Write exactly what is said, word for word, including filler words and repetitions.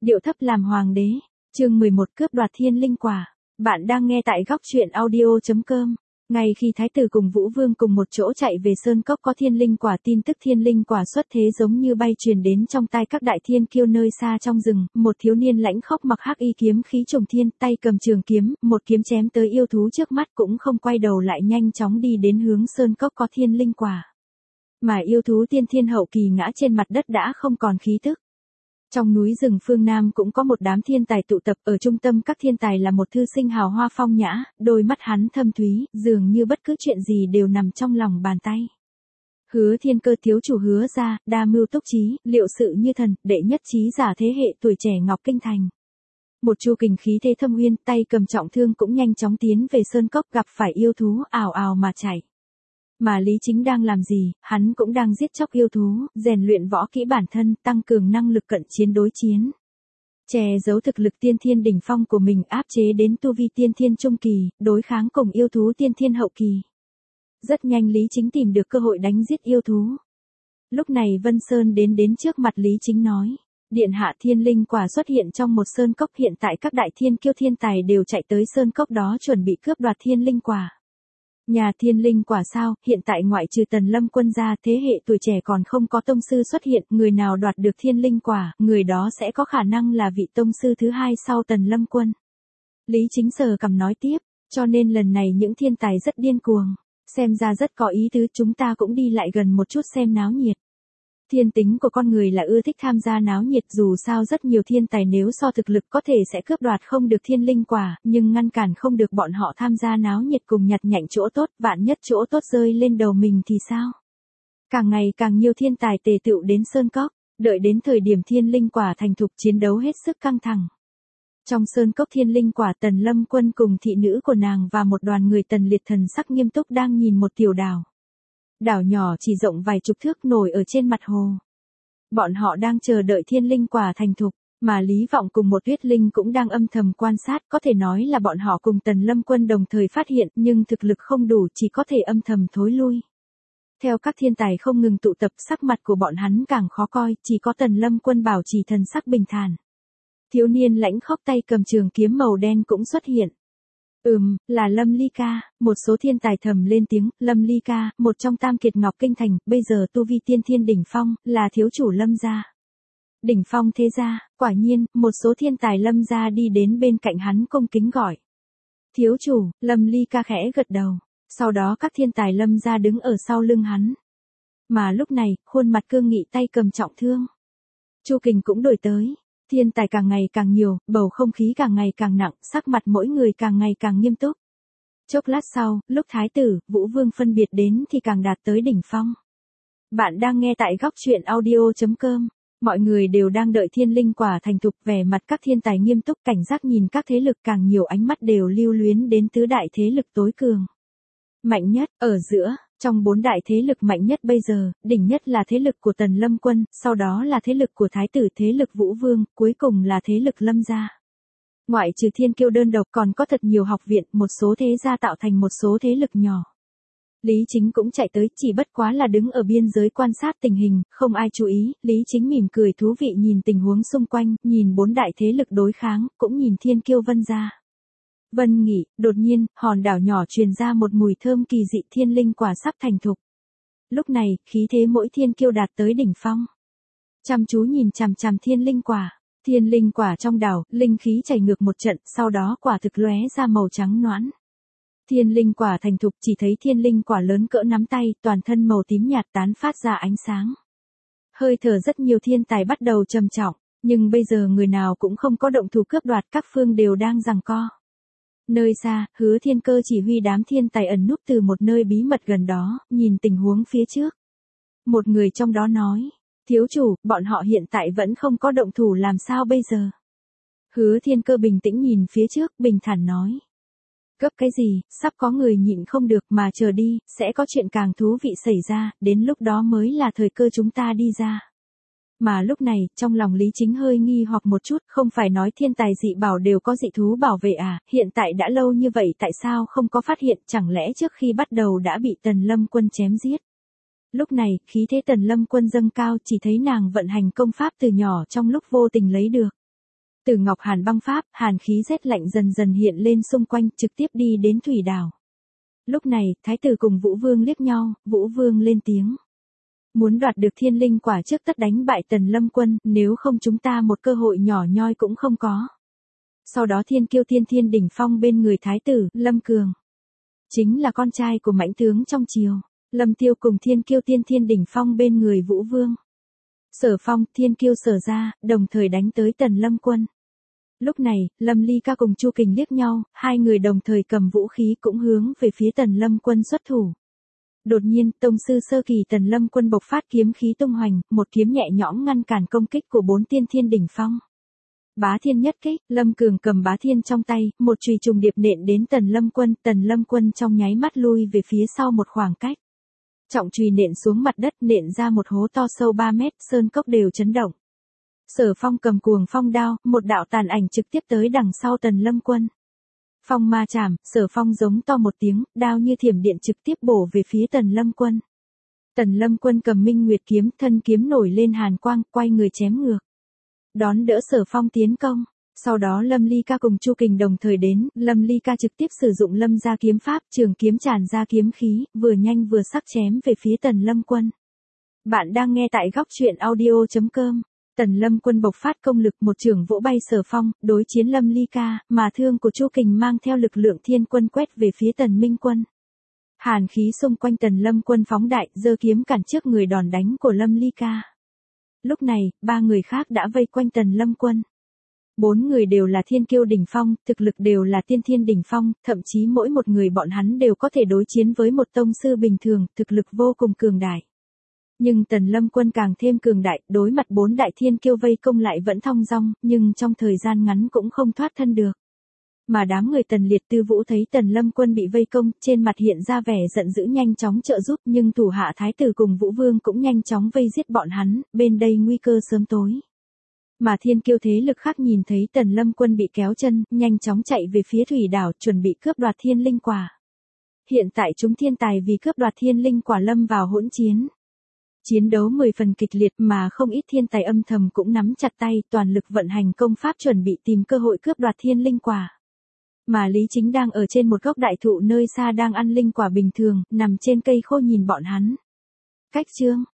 Điệu thấp làm hoàng đế, chương mười một cướp đoạt thiên linh quả. Bạn đang nghe tại góc truyện audio chấm com. Ngay khi thái tử cùng Vũ Vương cùng một chỗ chạy về sơn cốc có thiên linh quả, tin tức thiên linh quả xuất thế giống như bay truyền đến trong tai các đại thiên kiêu nơi xa trong rừng, một thiếu niên lãnh khốc mặc hắc y kiếm khí trùng thiên, tay cầm trường kiếm, một kiếm chém tới yêu thú trước mắt cũng không quay đầu lại nhanh chóng đi đến hướng sơn cốc có thiên linh quả. Mà yêu thú tiên thiên hậu kỳ ngã trên mặt đất đã không còn khí tức. Trong núi rừng phương Nam cũng có một đám thiên tài tụ tập, ở trung tâm các thiên tài là một thư sinh hào hoa phong nhã, đôi mắt hắn thâm thúy, dường như bất cứ chuyện gì đều nằm trong lòng bàn tay. Hứa Thiên Cơ thiếu chủ Hứa gia, đa mưu túc trí, liệu sự như thần, đệ nhất trí giả thế hệ tuổi trẻ Ngọc Kinh Thành. Một Chu Kình khí thế thâm uyên, tay cầm trọng thương cũng nhanh chóng tiến về sơn cốc, gặp phải yêu thú ào ào mà chạy. Mà Lý Chính đang làm gì, hắn cũng đang giết chóc yêu thú, rèn luyện võ kỹ bản thân, tăng cường năng lực cận chiến đối chiến. Che giấu thực lực tiên thiên đỉnh phong của mình, áp chế đến tu vi tiên thiên trung kỳ, đối kháng cùng yêu thú tiên thiên hậu kỳ. Rất nhanh Lý Chính tìm được cơ hội đánh giết yêu thú. Lúc này Vân Sơn đến đến trước mặt Lý Chính nói, điện hạ, thiên linh quả xuất hiện trong một sơn cốc, hiện tại các đại thiên kiêu thiên tài đều chạy tới sơn cốc đó chuẩn bị cướp đoạt thiên linh quả. Nhà thiên linh quả sao, hiện tại ngoại trừ Tần Lâm Quân ra, thế hệ tuổi trẻ còn không có tông sư xuất hiện, người nào đoạt được thiên linh quả, người đó sẽ có khả năng là vị tông sư thứ hai sau Tần Lâm Quân. Lý Chính sờ cằm nói tiếp, cho nên lần này những thiên tài rất điên cuồng, xem ra rất có ý tứ, chúng ta cũng đi lại gần một chút xem náo nhiệt. Thiên tính của con người là ưa thích tham gia náo nhiệt, dù sao rất nhiều thiên tài nếu so thực lực có thể sẽ cướp đoạt không được thiên linh quả, nhưng ngăn cản không được bọn họ tham gia náo nhiệt cùng nhặt nhạnh chỗ tốt, vạn nhất chỗ tốt rơi lên đầu mình thì sao? Càng ngày càng nhiều thiên tài tề tựu đến sơn cốc, đợi đến thời điểm thiên linh quả thành thục, chiến đấu hết sức căng thẳng. Trong sơn cốc thiên linh quả, Tần Lâm Quân cùng thị nữ của nàng và một đoàn người Tần Liệt thần sắc nghiêm túc đang nhìn một tiểu đảo. Đảo nhỏ chỉ rộng vài chục thước nổi ở trên mặt hồ. Bọn họ đang chờ đợi thiên linh quả thành thục, mà Lý Vọng cùng một Tuyết Linh cũng đang âm thầm quan sát, có thể nói là bọn họ cùng Tần Lâm Quân đồng thời phát hiện, nhưng thực lực không đủ, chỉ có thể âm thầm thối lui. Theo các thiên tài không ngừng tụ tập, sắc mặt của bọn hắn càng khó coi, chỉ có Tần Lâm Quân bảo trì thần sắc bình thản. Thiếu niên lãnh khốc tay cầm trường kiếm màu đen cũng xuất hiện. Ừm, là Lâm Ly Ca, một số thiên tài thầm lên tiếng, Lâm Ly Ca, một trong tam kiệt Ngọc Kinh Thành, bây giờ tu vi tiên thiên đỉnh phong, là thiếu chủ Lâm gia. Đỉnh phong thế gia, quả nhiên, một số thiên tài Lâm gia đi đến bên cạnh hắn cung kính gọi. Thiếu chủ, Lâm Ly Ca khẽ gật đầu, sau đó các thiên tài Lâm gia đứng ở sau lưng hắn. Mà lúc này, khuôn mặt cương nghị tay cầm trọng thương. Chu Kình cũng đổi tới. Thiên tài càng ngày càng nhiều, bầu không khí càng ngày càng nặng, sắc mặt mỗi người càng ngày càng nghiêm túc. Chốc lát sau, lúc thái tử, Vũ Vương phân biệt đến thì càng đạt tới đỉnh phong. Bạn đang nghe tại góc truyện audio chấm com. Mọi người đều đang đợi thiên linh quả thành thục, vẻ mặt các thiên tài nghiêm túc, cảnh giác nhìn các thế lực, càng nhiều ánh mắt đều lưu luyến đến tứ đại thế lực tối cường. Mạnh nhất, ở giữa, trong bốn đại thế lực mạnh nhất bây giờ, đỉnh nhất là thế lực của Tần Lâm Quân, sau đó là thế lực của Thái tử, thế lực Vũ Vương, cuối cùng là thế lực Lâm gia. Ngoại trừ thiên kiêu đơn độc còn có thật nhiều học viện, một số thế gia tạo thành một số thế lực nhỏ. Lý Chính cũng chạy tới, chỉ bất quá là đứng ở biên giới quan sát tình hình, không ai chú ý, Lý Chính mỉm cười thú vị nhìn tình huống xung quanh, nhìn bốn đại thế lực đối kháng, cũng nhìn thiên kiêu Vân gia. Vân nghỉ, đột nhiên, hòn đảo nhỏ truyền ra một mùi thơm kỳ dị, thiên linh quả sắp thành thục. Lúc này, khí thế mỗi thiên kiêu đạt tới đỉnh phong. Chăm chú nhìn chằm chằm thiên linh quả, thiên linh quả trong đảo, linh khí chảy ngược một trận, sau đó quả thực lóe ra màu trắng nõn. Thiên linh quả thành thục, chỉ thấy thiên linh quả lớn cỡ nắm tay, toàn thân màu tím nhạt tán phát ra ánh sáng. Hơi thở rất nhiều thiên tài bắt đầu trầm trọng, nhưng bây giờ người nào cũng không có động thủ cướp đoạt, các phương đều đang giằng co. Nơi xa, Hứa Thiên Cơ chỉ huy đám thiên tài ẩn núp từ một nơi bí mật gần đó, nhìn tình huống phía trước. Một người trong đó nói, thiếu chủ, bọn họ hiện tại vẫn không có động thủ, làm sao bây giờ? Hứa Thiên Cơ bình tĩnh nhìn phía trước, bình thản nói. Gấp cái gì, sắp có người nhịn không được mà chờ đi, sẽ có chuyện càng thú vị xảy ra, đến lúc đó mới là thời cơ chúng ta đi ra. Mà lúc này, trong lòng Lý Chính hơi nghi hoặc một chút, không phải nói thiên tài dị bảo đều có dị thú bảo vệ à, hiện tại đã lâu như vậy tại sao không có phát hiện, chẳng lẽ trước khi bắt đầu đã bị Tần Lâm Quân chém giết. Lúc này, khí thế Tần Lâm Quân dâng cao, chỉ thấy nàng vận hành công pháp từ nhỏ trong lúc vô tình lấy được. Từ Ngọc Hàn băng pháp, hàn khí rét lạnh dần dần hiện lên xung quanh, trực tiếp đi đến thủy đảo. Lúc này, thái tử cùng Vũ Vương liếc nhau, Vũ Vương lên tiếng. Muốn đoạt được thiên linh quả trước tất đánh bại Tần Lâm Quân, nếu không chúng ta một cơ hội nhỏ nhoi cũng không có. Sau đó thiên kiêu thiên thiên đỉnh phong bên người thái tử, Lâm Cường. Chính là con trai của mãnh tướng trong triều. Lâm Tiêu cùng thiên kiêu thiên thiên đỉnh phong bên người Vũ Vương. Sở Phong, thiên kiêu Sở ra, đồng thời đánh tới Tần Lâm Quân. Lúc này, Lâm Ly Ca cùng Chu Kình liếc nhau, hai người đồng thời cầm vũ khí cũng hướng về phía Tần Lâm Quân xuất thủ. Đột nhiên, tông sư sơ kỳ Tần Lâm Quân bộc phát kiếm khí tung hoành, một kiếm nhẹ nhõm ngăn cản công kích của bốn tiên thiên đỉnh phong. Bá thiên nhất kích, Lâm Cường cầm bá thiên trong tay, một chùy trùng điệp nện đến Tần Lâm Quân, Tần Lâm Quân trong nháy mắt lui về phía sau một khoảng cách. Trọng chùy nện xuống mặt đất, nện ra một hố to sâu ba mét, sơn cốc đều chấn động. Sở Phong cầm cuồng phong đao, một đạo tàn ảnh trực tiếp tới đằng sau Tần Lâm Quân. Phong ma chảm, Sở Phong giống to một tiếng, đao như thiểm điện trực tiếp bổ về phía Tần Lâm Quân. Tần Lâm Quân cầm Minh Nguyệt kiếm, thân kiếm nổi lên hàn quang, quay người chém ngược. Đón đỡ Sở Phong tiến công. Sau đó Lâm Ly Ca cùng Chu Kình đồng thời đến, Lâm Ly Ca trực tiếp sử dụng Lâm gia kiếm pháp, trường kiếm tràn ra kiếm khí, vừa nhanh vừa sắc chém về phía Tần Lâm Quân. Bạn đang nghe tại góc truyện audio chấm com. Tần Lâm Quân bộc phát công lực, một trường vỗ bay Sở Phong, đối chiến Lâm Ly Ca, mà thương của Chu Kình mang theo lực lượng thiên quân quét về phía Tần Minh Quân. Hàn khí xung quanh Tần Lâm Quân phóng đại, giơ kiếm cản trước người đòn đánh của Lâm Ly Ca. Lúc này, ba người khác đã vây quanh Tần Lâm Quân. Bốn người đều là thiên kiêu đỉnh phong, thực lực đều là tiên thiên đỉnh phong, thậm chí mỗi một người bọn hắn đều có thể đối chiến với một tông sư bình thường, thực lực vô cùng cường đại. Nhưng Tần Lâm Quân càng thêm cường đại, đối mặt bốn đại thiên kiêu vây công lại vẫn thong dong, nhưng trong thời gian ngắn cũng không thoát thân được. Mà đám người Tần Liệt Tư Vũ thấy Tần Lâm Quân bị vây công, trên mặt hiện ra vẻ giận dữ nhanh chóng trợ giúp, nhưng thủ hạ thái tử cùng Vũ Vương cũng nhanh chóng vây giết bọn hắn, bên đây nguy cơ sớm tối. Mà thiên kiêu thế lực khác nhìn thấy Tần Lâm Quân bị kéo chân, nhanh chóng chạy về phía thủy đảo, chuẩn bị cướp đoạt thiên linh quả. Hiện tại chúng thiên tài vì cướp đoạt thiên linh quả lâm vào hỗn chiến. Chiến đấu mười phần kịch liệt, mà không ít thiên tài âm thầm cũng nắm chặt tay, toàn lực vận hành công pháp chuẩn bị tìm cơ hội cướp đoạt thiên linh quả. Mà Lý Chính đang ở trên một gốc đại thụ nơi xa đang ăn linh quả bình thường, nằm trên cây khô nhìn bọn hắn. Cách chương,